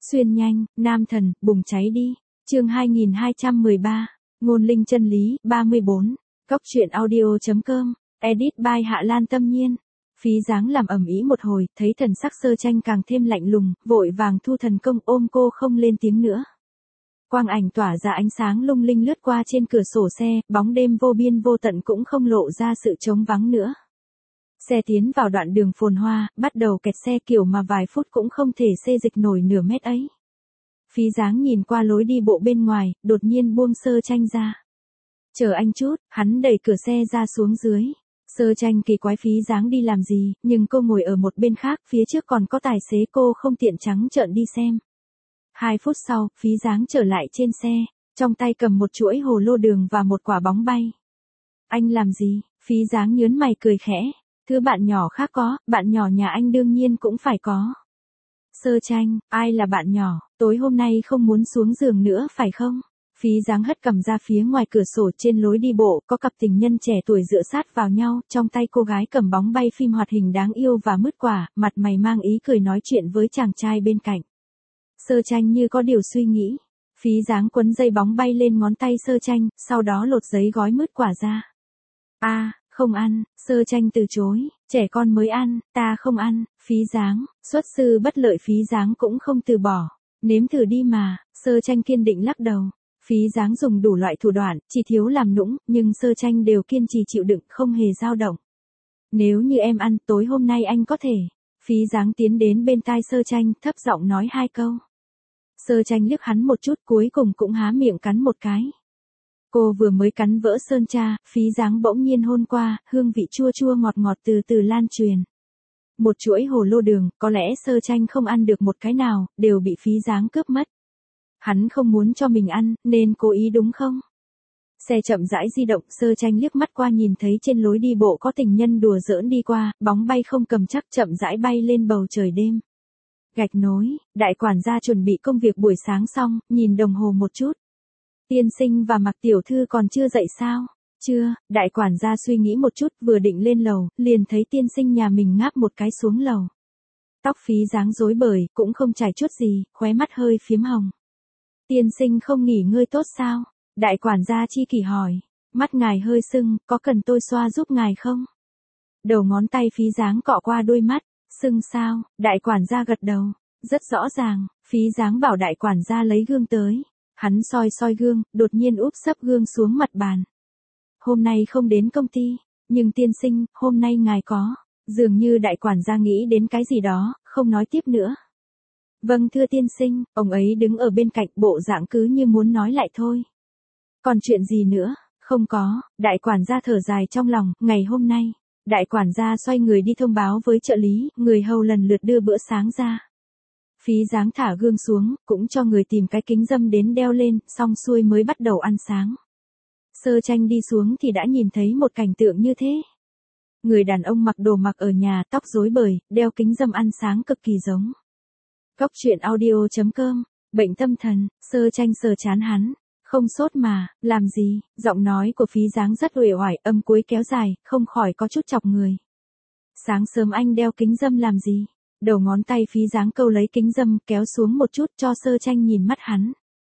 Xuyên nhanh, nam thần, bùng cháy đi. Chương 2213. Ngôn linh chân lý, 34. Cóc truyện audio.com. Edit by Hạ Lan Tâm Nhiên. Phí dáng làm ầm ĩ một hồi, thấy thần sắc Sơ Tranh càng thêm lạnh lùng, vội vàng thu thần công ôm cô không lên tiếng nữa. Quang ảnh tỏa ra ánh sáng lung linh lướt qua trên cửa sổ xe, bóng đêm vô biên vô tận cũng không lộ ra sự trống vắng nữa. Xe tiến vào đoạn đường phồn hoa, bắt đầu kẹt xe kiểu mà vài phút cũng không thể xê dịch nổi nửa mét ấy. Phí dáng nhìn qua lối đi bộ bên ngoài, đột nhiên buông Sơ Tranh ra. Chờ anh chút, hắn đẩy cửa xe ra xuống dưới. Sơ Tranh kỳ quái Phí dáng đi làm gì, nhưng cô ngồi ở một bên khác, phía trước còn có tài xế, cô không tiện trắng trợn đi xem. 2 phút sau, Phí dáng trở lại trên xe, trong tay cầm một chuỗi hồ lô đường và một quả bóng bay. Anh làm gì? Phí dáng nhớn mày cười khẽ. Thứ bạn nhỏ khác có, bạn nhỏ nhà anh đương nhiên cũng phải có. Sơ Tranh, ai là bạn nhỏ, tối hôm nay không muốn xuống giường nữa phải không? Phí dáng hất cầm ra phía ngoài cửa sổ trên lối đi bộ, có cặp tình nhân trẻ tuổi dựa sát vào nhau, trong tay cô gái cầm bóng bay phim hoạt hình đáng yêu và mứt quả, mặt mày mang ý cười nói chuyện với chàng trai bên cạnh. Sơ Tranh như có điều suy nghĩ. Phí dáng quấn dây bóng bay lên ngón tay Sơ Tranh, sau đó lột giấy gói mứt quả ra. Không ăn, Sơ Tranh từ chối, trẻ con mới ăn, ta không ăn. Phí dáng, xuất sư bất lợi Phí dáng cũng không từ bỏ. Nếm thử đi mà, Sơ Tranh kiên định lắc đầu. Phí dáng dùng đủ loại thủ đoạn, chỉ thiếu làm nũng, nhưng Sơ Tranh đều kiên trì chịu đựng, không hề dao động. Nếu như em ăn, tối hôm nay anh có thể. Phí dáng tiến đến bên tai Sơ Tranh, thấp giọng nói 2 câu. Sơ Tranh liếc hắn một chút, cuối cùng cũng há miệng cắn một cái. Cô vừa mới cắn vỡ sơn tra, Phí dáng bỗng nhiên hôn qua, hương vị chua chua ngọt ngọt từ từ lan truyền. Một chuỗi hồ lô đường, có lẽ Sơ Tranh không ăn được một cái nào, đều bị Phí dáng cướp mất. Hắn không muốn cho mình ăn, nên cố ý đúng không? Xe chậm rãi di động, Sơ Tranh liếc mắt qua nhìn thấy trên lối đi bộ có tình nhân đùa giỡn đi qua, bóng bay không cầm chắc chậm rãi bay lên bầu trời đêm. Gạch nối, đại quản gia chuẩn bị công việc buổi sáng xong, nhìn đồng hồ một chút. Tiên sinh và Mạc tiểu thư còn chưa dậy sao? Chưa, đại quản gia suy nghĩ một chút, vừa định lên lầu, liền thấy tiên sinh nhà mình ngáp một cái xuống lầu. Tóc Phí dáng rối bời, cũng không chải chuốt gì, khóe mắt hơi phím hồng. Tiên sinh không nghỉ ngơi tốt sao? Đại quản gia chi kỷ hỏi. Mắt ngài hơi sưng, có cần tôi xoa giúp ngài không? Đầu ngón tay Phí dáng cọ qua đôi mắt. Sưng sao? Đại quản gia gật đầu. Rất rõ ràng, Phí dáng bảo đại quản gia lấy gương tới. Hắn soi soi gương, đột nhiên úp sấp gương xuống mặt bàn. Hôm nay không đến công ty, nhưng tiên sinh, hôm nay ngài có. Dường như đại quản gia nghĩ đến cái gì đó, không nói tiếp nữa. Vâng thưa tiên sinh, ông ấy đứng ở bên cạnh, bộ dạng cứ như muốn nói lại thôi. Còn chuyện gì nữa? Không có, đại quản gia thở dài trong lòng, ngày hôm nay. Đại quản gia xoay người đi thông báo với trợ lý, người hầu lần lượt đưa bữa sáng ra. Phí dáng thả gương xuống, cũng cho người tìm cái kính râm đến đeo lên, xong xuôi mới bắt đầu ăn sáng. Sơ Tranh đi xuống thì đã nhìn thấy một cảnh tượng như thế. Người đàn ông mặc đồ mặc ở nhà, tóc rối bời, đeo kính râm ăn sáng cực kỳ giống. Cóc truyện audio.com. Bệnh tâm thần, Sơ Tranh sờ chán hắn. Không sốt mà, làm gì? Giọng nói của Phí dáng rất uể oải, âm cuối kéo dài, không khỏi có chút chọc người. Sáng sớm anh đeo kính râm làm gì? Đầu ngón tay Phí dáng câu lấy kính râm, kéo xuống một chút cho Sơ Tranh nhìn mắt hắn.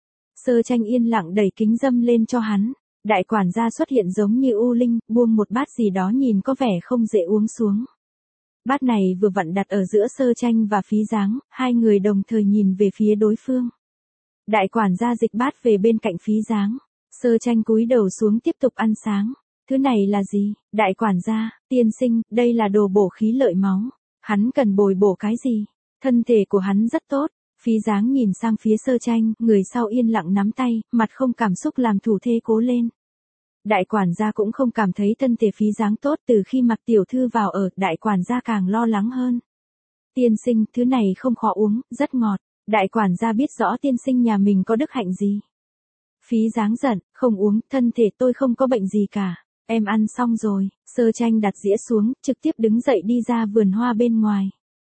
Sơ Tranh yên lặng đẩy kính râm lên cho hắn. Đại quản gia xuất hiện giống như U Linh, buông một bát gì đó nhìn có vẻ không dễ uống xuống. Bát này vừa vặn đặt ở giữa Sơ Tranh và Phí dáng, hai người đồng thời nhìn về phía đối phương. Đại quản gia dịch bát về bên cạnh Phí dáng. Sơ Tranh cúi đầu xuống tiếp tục ăn sáng. Thứ này là gì? Đại quản gia, tiên sinh, đây là đồ bổ khí lợi máu. Hắn cần bồi bổ cái gì? Thân thể của hắn rất tốt. Phí dáng nhìn sang phía Sơ Tranh, người sau yên lặng nắm tay, mặt không cảm xúc làm thủ thế cố lên. Đại quản gia cũng không cảm thấy thân thể Phí dáng tốt, từ khi Mạc tiểu thư vào ở, đại quản gia càng lo lắng hơn. Tiên sinh, thứ này không khó uống, rất ngọt. Đại quản gia biết rõ tiên sinh nhà mình có đức hạnh gì. Phí dáng giận, không uống, thân thể tôi không có bệnh gì cả. Em ăn xong rồi. Sơ Tranh đặt dĩa xuống, trực tiếp đứng dậy đi ra vườn hoa bên ngoài.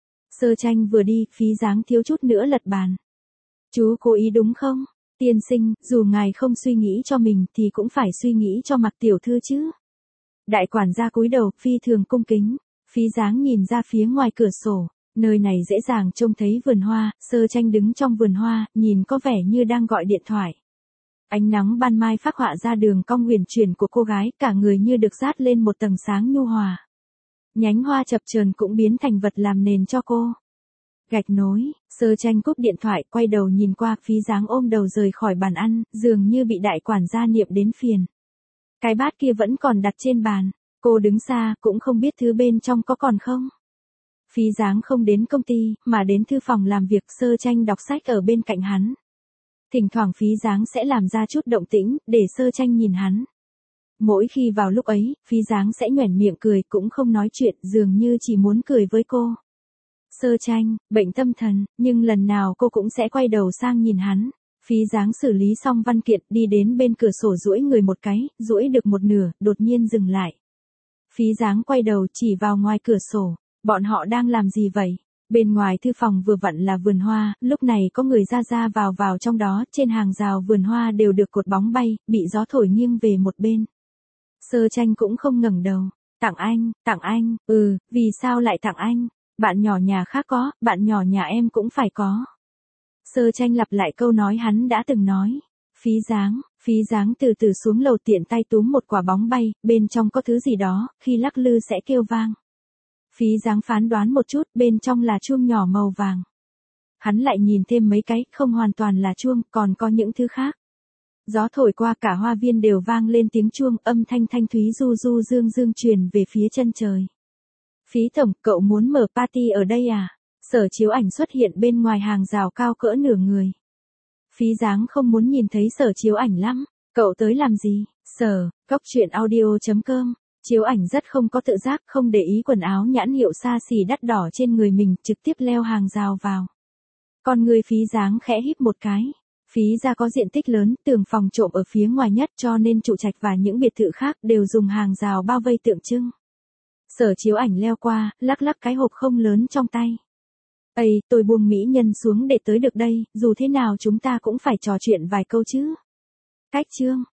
Sơ Tranh vừa đi, Phí dáng thiếu chút nữa lật bàn. Chú cố ý đúng không? Tiên sinh, dù ngài không suy nghĩ cho mình thì cũng phải suy nghĩ cho Mạc tiểu thư chứ. Đại quản gia cúi đầu, phi thường cung kính. Phí dáng nhìn ra phía ngoài cửa sổ. Nơi này dễ dàng trông thấy vườn hoa, Sơ Tranh đứng trong vườn hoa, nhìn có vẻ như đang gọi điện thoại. Ánh nắng ban mai phác họa ra đường cong huyền chuyển của cô gái, cả người như được dát lên một tầng sáng nhu hòa. Nhánh hoa chập chờn cũng biến thành vật làm nền cho cô. Gạch nối, Sơ Tranh cúp điện thoại, quay đầu nhìn qua, Phí Dáng ôm đầu rời khỏi bàn ăn, dường như bị đại quản gia niệm đến phiền. Cái bát kia vẫn còn đặt trên bàn, cô đứng xa, cũng không biết thứ bên trong có còn không. Phí Dáng không đến công ty, mà đến thư phòng làm việc, Sơ Tranh đọc sách ở bên cạnh hắn. Thỉnh thoảng Phí Dáng sẽ làm ra chút động tĩnh, để Sơ Tranh nhìn hắn. Mỗi khi vào lúc ấy, Phí Dáng sẽ nhoẻn miệng cười, cũng không nói chuyện, dường như chỉ muốn cười với cô. Sơ Tranh, bệnh tâm thần, nhưng lần nào cô cũng sẽ quay đầu sang nhìn hắn. Phí Dáng xử lý xong văn kiện, đi đến bên cửa sổ duỗi người một cái, duỗi được một nửa, đột nhiên dừng lại. Phí Dáng quay đầu chỉ vào ngoài cửa sổ, bọn họ đang làm gì vậy? Bên ngoài thư phòng vừa vặn là vườn hoa, lúc này có người ra vào trong đó, trên hàng rào vườn hoa đều được cột bóng bay, bị gió thổi nghiêng về một bên. Sơ Tranh cũng không ngẩng đầu. Tặng anh, vì sao lại tặng anh? Bạn nhỏ nhà khác có, bạn nhỏ nhà em cũng phải có. Sơ Tranh lặp lại câu nói hắn đã từng nói. Phí Dáng từ từ xuống lầu, tiện tay túm một quả bóng bay, bên trong có thứ gì đó, khi lắc lư sẽ kêu vang. Phí Dáng phán đoán một chút, bên trong là chuông nhỏ màu vàng. Hắn lại nhìn thêm mấy cái, không hoàn toàn là chuông, còn có những thứ khác. Gió thổi qua cả hoa viên đều vang lên tiếng chuông, âm thanh thanh thúy du dương truyền về phía chân trời. Phí tổng, cậu muốn mở party ở đây à? Sở Chiếu Ảnh xuất hiện bên ngoài hàng rào cao cỡ nửa người. Phí Dáng không muốn nhìn thấy Sở Chiếu Ảnh lắm. Cậu tới làm gì? Cóc truyện audio.com. Chiếu Ảnh rất không có tự giác, không để ý quần áo nhãn hiệu xa xỉ đắt đỏ trên người mình, trực tiếp leo hàng rào vào. Con người Phí Dáng khẽ híp một cái. Phí gia có diện tích lớn, tường phòng trộm ở phía ngoài nhất, cho nên trụ trạch và những biệt thự khác đều dùng hàng rào bao vây tượng trưng. Sở Chiếu Ảnh leo qua, lắc cái hộp không lớn trong tay. Tôi buông mỹ nhân xuống để tới được đây, dù thế nào chúng ta cũng phải trò chuyện vài câu chứ. Cách chương.